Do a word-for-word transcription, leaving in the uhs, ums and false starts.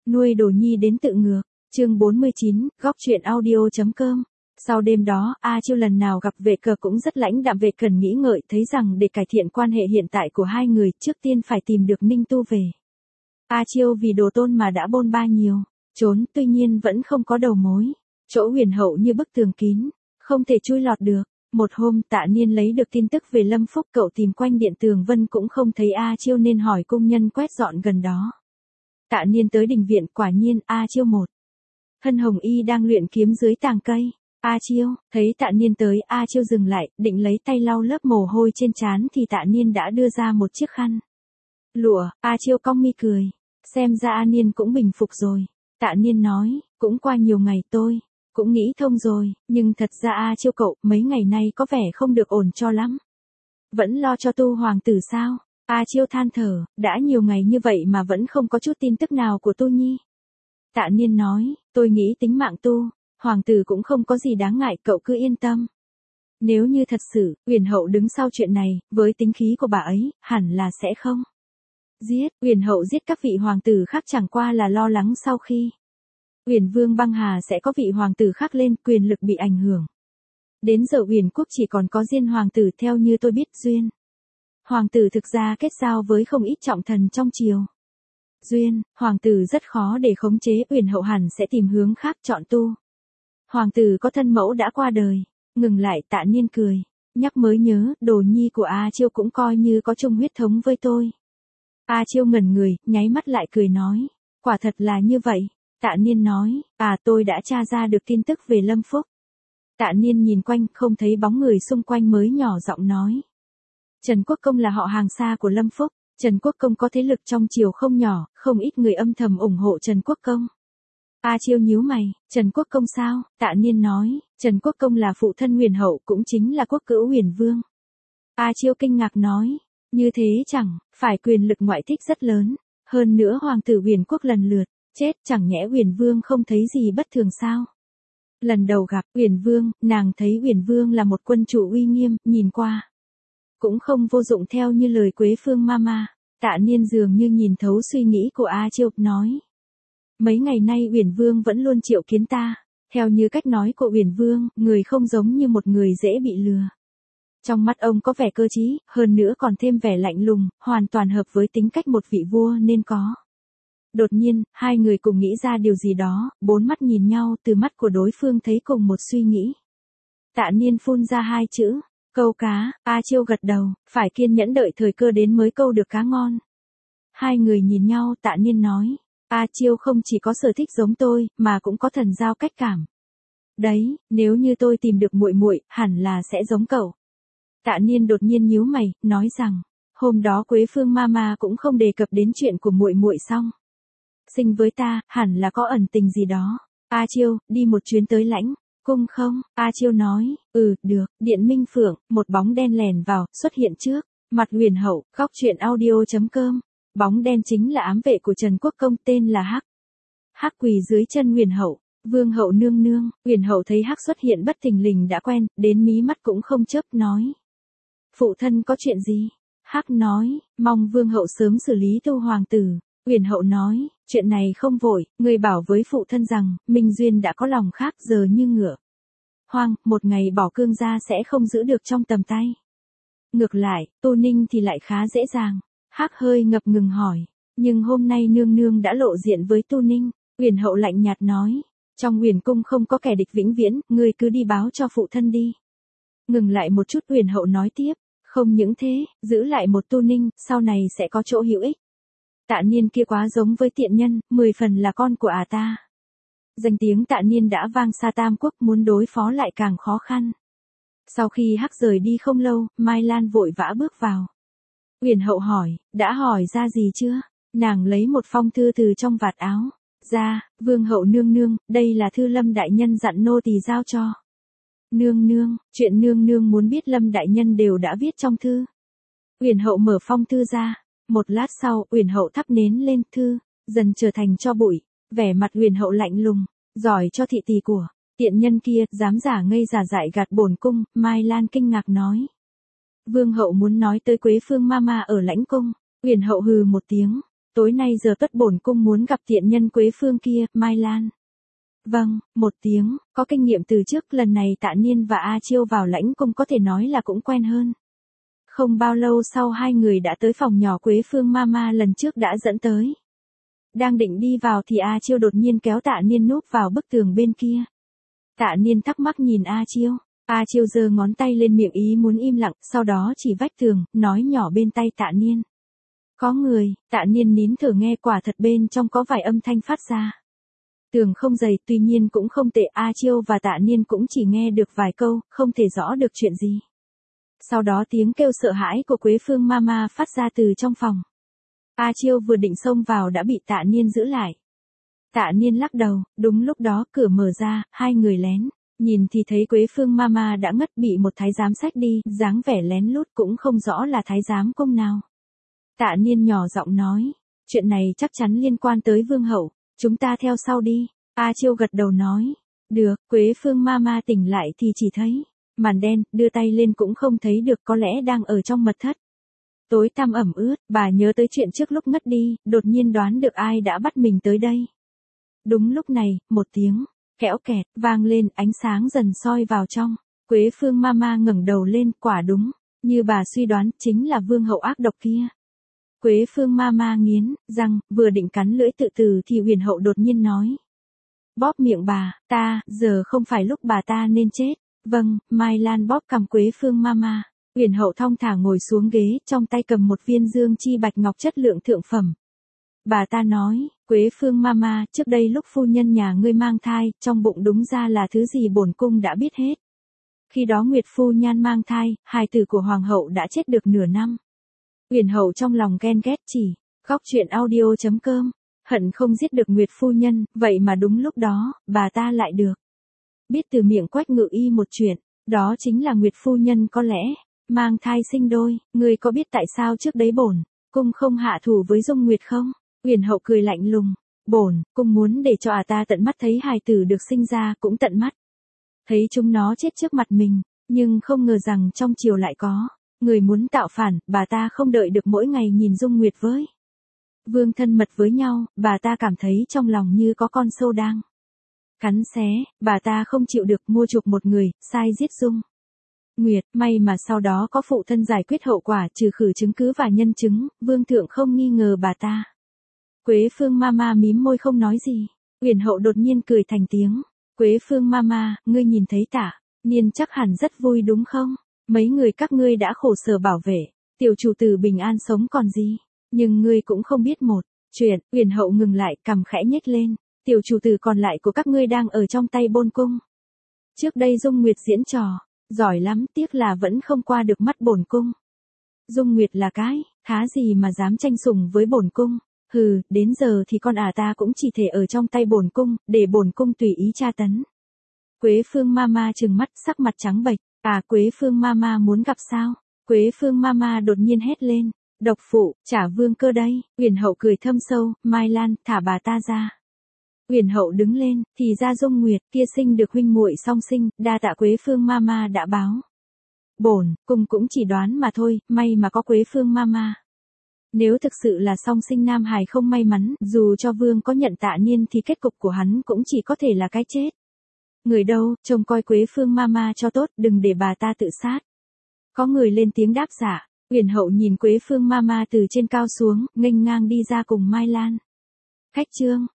Nuôi đồ nhi đến tự ngược. Chương bốn mươi chín, góc truyện audio.com. Sau đêm đó, A Chiêu lần nào gặp Vệ Cờ cũng rất lãnh đạm. Vệ Cần nghĩ ngợi thấy rằng để cải thiện quan hệ hiện tại của hai người, trước tiên phải tìm được Ninh Tu về. A Chiêu vì đồ tôn mà đã bôn ba nhiều, trốn, tuy nhiên vẫn không có đầu mối. Chỗ huyền hậu như bức tường kín, không thể chui lọt được. Một hôm Tạ Niên lấy được tin tức về Lâm Phúc, cậu tìm quanh điện Tường Vân cũng không thấy A Chiêu nên hỏi công nhân quét dọn gần đó. Tạ Niên tới đình viện, quả nhiên A Chiêu một thân hồng y đang luyện kiếm dưới tàng cây. A Chiêu, thấy Tạ Niên tới, A Chiêu dừng lại, định lấy tay lau lớp mồ hôi trên trán thì Tạ Niên đã đưa ra một chiếc khăn lụa. A Chiêu cong mi cười, xem ra A Niên cũng bình phục rồi. Tạ Niên nói, cũng qua nhiều ngày tôi cũng nghĩ thông rồi, nhưng thật ra A Chiêu cậu, mấy ngày nay có vẻ không được ổn cho lắm. Vẫn lo cho Tu hoàng tử sao? A Chiêu than thở, đã nhiều ngày như vậy mà vẫn không có chút tin tức nào của Tu Nhi. Tạ Niên nói, tôi nghĩ tính mạng Tu hoàng tử cũng không có gì đáng ngại, cậu cứ yên tâm. Nếu như thật sự, Uyển Hậu đứng sau chuyện này, với tính khí của bà ấy, hẳn là sẽ không giết. Uyển Hậu giết các vị hoàng tử khác chẳng qua là lo lắng sau khi Uyển Vương băng hà sẽ có vị hoàng tử khác lên, quyền lực bị ảnh hưởng. Đến giờ Uyển quốc chỉ còn có Diên hoàng tử. Theo như tôi biết, Duyên hoàng tử thực ra kết giao với không ít trọng thần trong triều. Duyên hoàng tử rất khó để khống chế, Uyển Hậu hẳn sẽ tìm hướng khác chọn Tu hoàng tử có thân mẫu đã qua đời. Ngừng lại, Tạ Niên cười, nhắc mới nhớ, đồ nhi của A Chiêu cũng coi như có chung huyết thống với tôi. A Chiêu ngẩn người, nháy mắt lại cười nói, quả thật là như vậy. Tạ Niên nói, à tôi đã tra ra được tin tức về Lâm Phúc. Tạ Niên nhìn quanh, không thấy bóng người xung quanh mới nhỏ giọng nói, Trần Quốc Công là họ hàng xa của Lâm Phúc. Trần Quốc Công có thế lực trong triều không nhỏ, không ít người âm thầm ủng hộ Trần Quốc Công. A Chiêu nhíu mày, Trần Quốc Công sao? Tạ Niên nói, Trần Quốc Công là phụ thân Huyền Hậu, cũng chính là quốc cữu Huyền Vương. A Chiêu kinh ngạc nói, như thế chẳng phải quyền lực ngoại thích rất lớn, hơn nữa hoàng tử Huyền quốc lần lượt chết, chẳng nhẽ Huyền Vương không thấy gì bất thường sao? Lần đầu gặp Huyền Vương, nàng thấy Huyền Vương là một quân chủ uy nghiêm, nhìn qua cũng không vô dụng theo như lời Quế Phương Mama. Tạ Niên dường như nhìn thấu suy nghĩ của A Chiêu, nói, mấy ngày nay Uyển Vương vẫn luôn triệu kiến ta. Theo như cách nói của Uyển Vương, người không giống như một người dễ bị lừa. Trong mắt ông có vẻ cơ trí, hơn nữa còn thêm vẻ lạnh lùng, hoàn toàn hợp với tính cách một vị vua nên có. Đột nhiên, hai người cùng nghĩ ra điều gì đó, bốn mắt nhìn nhau, từ mắt của đối phương thấy cùng một suy nghĩ. Tạ Niên phun ra hai chữ, câu cá. A Chiêu gật đầu, phải kiên nhẫn đợi thời cơ đến mới câu được cá ngon. Hai người nhìn nhau, Tạ Niên nói, A Chiêu không chỉ có sở thích giống tôi, mà cũng có thần giao cách cảm. Đấy, nếu như tôi tìm được muội muội, hẳn là sẽ giống cậu. Tạ Niên đột nhiên nhíu mày, nói rằng, hôm đó Quế Phương Mama cũng không đề cập đến chuyện của muội muội xong sinh với ta, hẳn là có ẩn tình gì đó. A Chiêu, đi một chuyến tới Lãnh cung không? A Chiêu nói, ừ, được. Điện Minh Phượng, một bóng đen lèn vào, xuất hiện trước mặt Huyền Hậu. Góc truyện audio.com. Bóng đen chính là ám vệ của Trần Quốc Công, tên là Hắc. Hắc quỳ dưới chân Huyền Hậu. Vương hậu nương nương. Huyền Hậu thấy Hắc xuất hiện bất thình lình đã quen, đến mí mắt cũng không chớp, nói, phụ thân có chuyện gì? Hắc nói, mong Vương hậu sớm xử lý Tu hoàng tử. Huyền Hậu nói, chuyện này không vội, người bảo với phụ thân rằng, Minh Duyên đã có lòng khác, giờ như ngựa hoang, một ngày bỏ cương ra sẽ không giữ được trong tầm tay. Ngược lại, Tu Ninh thì lại khá dễ dàng. Hắc hơi ngập ngừng hỏi, nhưng hôm nay nương nương đã lộ diện với Tu Ninh. Huyền Hậu lạnh nhạt nói, trong Huyền cung không có kẻ địch vĩnh viễn, ngươi cứ đi báo cho phụ thân đi. Ngừng lại một chút, Huyền Hậu nói tiếp, không những thế, giữ lại một Tu Ninh, sau này sẽ có chỗ hữu ích. Tạ Niên kia quá giống với tiện nhân, mười phần là con của à ta. Danh tiếng Tạ Niên đã vang xa Tam Quốc, muốn đối phó lại càng khó khăn. Sau khi Hắc rời đi không lâu, Mai Lan vội vã bước vào. Huyền Hậu hỏi, đã hỏi ra gì chưa? Nàng lấy một phong thư từ trong vạt áo ra, Vương hậu nương nương, đây là thư Lâm đại nhân dặn nô tỳ giao cho nương nương, chuyện nương nương muốn biết Lâm đại nhân đều đã viết trong thư. Huyền Hậu mở phong thư ra, một lát sau, Huyền Hậu thắp nến lên, thư dần trở thành tro bụi. Vẻ mặt Huyền Hậu lạnh lùng, giỏi cho thị tỳ của tiện nhân kia, dám giả ngây giả dại gạt bổn cung. Mai Lan kinh ngạc nói, Vương hậu muốn nói tới Quế Phương Mama ở Lãnh cung. Huyền Hậu hừ một tiếng, Tối nay giờ tuất bổn cung muốn gặp tiện nhân Quế Phương kia, Mai Lan. Vâng, một tiếng, có kinh nghiệm từ trước, lần này Tạ Niên và A Chiêu vào lãnh cung có thể nói là cũng quen hơn. Không bao lâu sau hai người đã tới phòng nhỏ Quế Phương Mama lần trước đã dẫn tới. Đang định đi vào thì A Chiêu đột nhiên kéo Tạ Niên núp vào bức tường bên kia. Tạ Niên thắc mắc nhìn A Chiêu. A Chiêu giơ ngón tay lên miệng ý muốn im lặng, sau đó chỉ vách tường, nói nhỏ bên tay Tạ Niên. Có người. Tạ Niên nín thở nghe, quả thật bên trong có vài âm thanh phát ra. Tường không dày, tuy nhiên cũng không tệ. A Chiêu và Tạ Niên cũng chỉ nghe được vài câu, không thể rõ được chuyện gì. Sau đó tiếng kêu sợ hãi của Quế Phương Mama phát ra từ trong phòng. A Chiêu vừa định xông vào đã bị Tạ Niên giữ lại. Tạ Niên lắc đầu, đúng lúc đó cửa mở ra, hai người lén. Nhìn thì thấy Quế Phương Mama đã ngất, bị một thái giám xách đi, dáng vẻ lén lút cũng không rõ là thái giám cung nào. Tạ Niên nhỏ giọng nói, chuyện này chắc chắn liên quan tới vương hậu, chúng ta theo sau đi. A Chiêu gật đầu nói, được. Quế Phương Mama tỉnh lại thì chỉ thấy màn đen, đưa tay lên cũng không thấy được, có lẽ đang ở trong mật thất. Tối tăm ẩm ướt, bà nhớ tới chuyện trước lúc ngất đi, đột nhiên đoán được ai đã bắt mình tới đây. Đúng lúc này, một tiếng kẽo kẹt vang lên, ánh sáng dần soi vào trong. Quế Phương Mama ngẩng đầu lên, quả đúng, như bà suy đoán, chính là vương hậu ác độc kia. Quế Phương Mama nghiến răng, vừa định cắn lưỡi tự tử thì Huyền hậu đột nhiên nói. Bóp miệng bà, ta, giờ không phải lúc bà ta nên chết. Vâng. Mai Lan bóp cằm Quế Phương Mama. Huyền hậu thong thả ngồi xuống ghế, trong tay cầm một viên dương chi bạch ngọc chất lượng thượng phẩm. Bà ta nói, Quế Phương Mama, trước đây lúc phu nhân nhà ngươi mang thai, trong bụng đúng ra là thứ gì bổn cung đã biết hết. Khi đó Nguyệt Phu Nhan mang thai, hài tử của hoàng hậu đã chết được nửa năm. Huyền hậu trong lòng ghen ghét chỉ, góc truyện audio chấm com, hận không giết được Nguyệt Phu Nhân, vậy mà đúng lúc đó, bà ta lại được biết từ miệng Quách Ngự Y một chuyện, đó chính là Nguyệt Phu Nhân có lẽ mang thai sinh đôi. Ngươi có biết tại sao trước đấy bổn cung không hạ thủ với Dung Nguyệt không? Huyền hậu cười lạnh lùng, bổn cung muốn để cho à ta tận mắt thấy hài tử được sinh ra, cũng tận mắt thấy chúng nó chết trước mặt mình, nhưng không ngờ rằng trong triều lại có người muốn tạo phản. Bà ta không đợi được mỗi ngày nhìn Dung Nguyệt với vương thân mật với nhau, bà ta cảm thấy trong lòng như có con sâu đang cắn xé. Bà ta không chịu được, mua chuộc một người, sai giết Dung Nguyệt. May mà sau đó có phụ thân giải quyết hậu quả, trừ khử chứng cứ và nhân chứng, vương thượng không nghi ngờ bà ta. Quế Phương Mama mím môi không nói gì. Huyền hậu đột nhiên cười thành tiếng. Quế Phương Mama, ngươi nhìn thấy Tạ Niên chắc hẳn rất vui đúng không? Mấy người các ngươi đã khổ sở bảo vệ tiểu chủ tử bình an sống còn gì. Nhưng ngươi cũng không biết một chuyện. Huyền hậu ngừng lại, cằm khẽ nhếch lên. Tiểu chủ tử còn lại của các ngươi đang ở trong tay bổn cung. Trước đây Dung Nguyệt diễn trò giỏi lắm, tiếc là vẫn không qua được mắt bổn cung. Dung Nguyệt là cái thá gì mà dám tranh sủng với bổn cung? Hừ, đến giờ thì con à ta cũng chỉ thể ở trong tay bổn cung, để bổn cung tùy ý tra tấn. Quế Phương Mama trừng mắt, sắc mặt trắng bệch. À, Quế Phương Mama muốn gặp sao? Quế Phương Mama đột nhiên hét lên. Độc phụ, trả vương cơ đây. Huyền hậu cười thâm sâu, Mai Lan, thả bà ta ra. Huyền hậu đứng lên, thì ra Dung Nguyệt kia sinh được huynh muội song sinh, đa tạ Quế Phương Mama đã báo. Bổn cung cũng chỉ đoán mà thôi, may mà có Quế Phương Mama. Nếu thực sự là song sinh nam hài không may mắn, dù cho vương có nhận Tạ Niên thì kết cục của hắn cũng chỉ có thể là cái chết. Người đâu, trông coi Quế Phương Mama cho tốt, đừng để bà ta tự sát. Có người lên tiếng đáp giả. Huyền hậu nhìn Quế Phương Mama từ trên cao xuống, nghênh ngang đi ra cùng Mai Lan. Khách trương.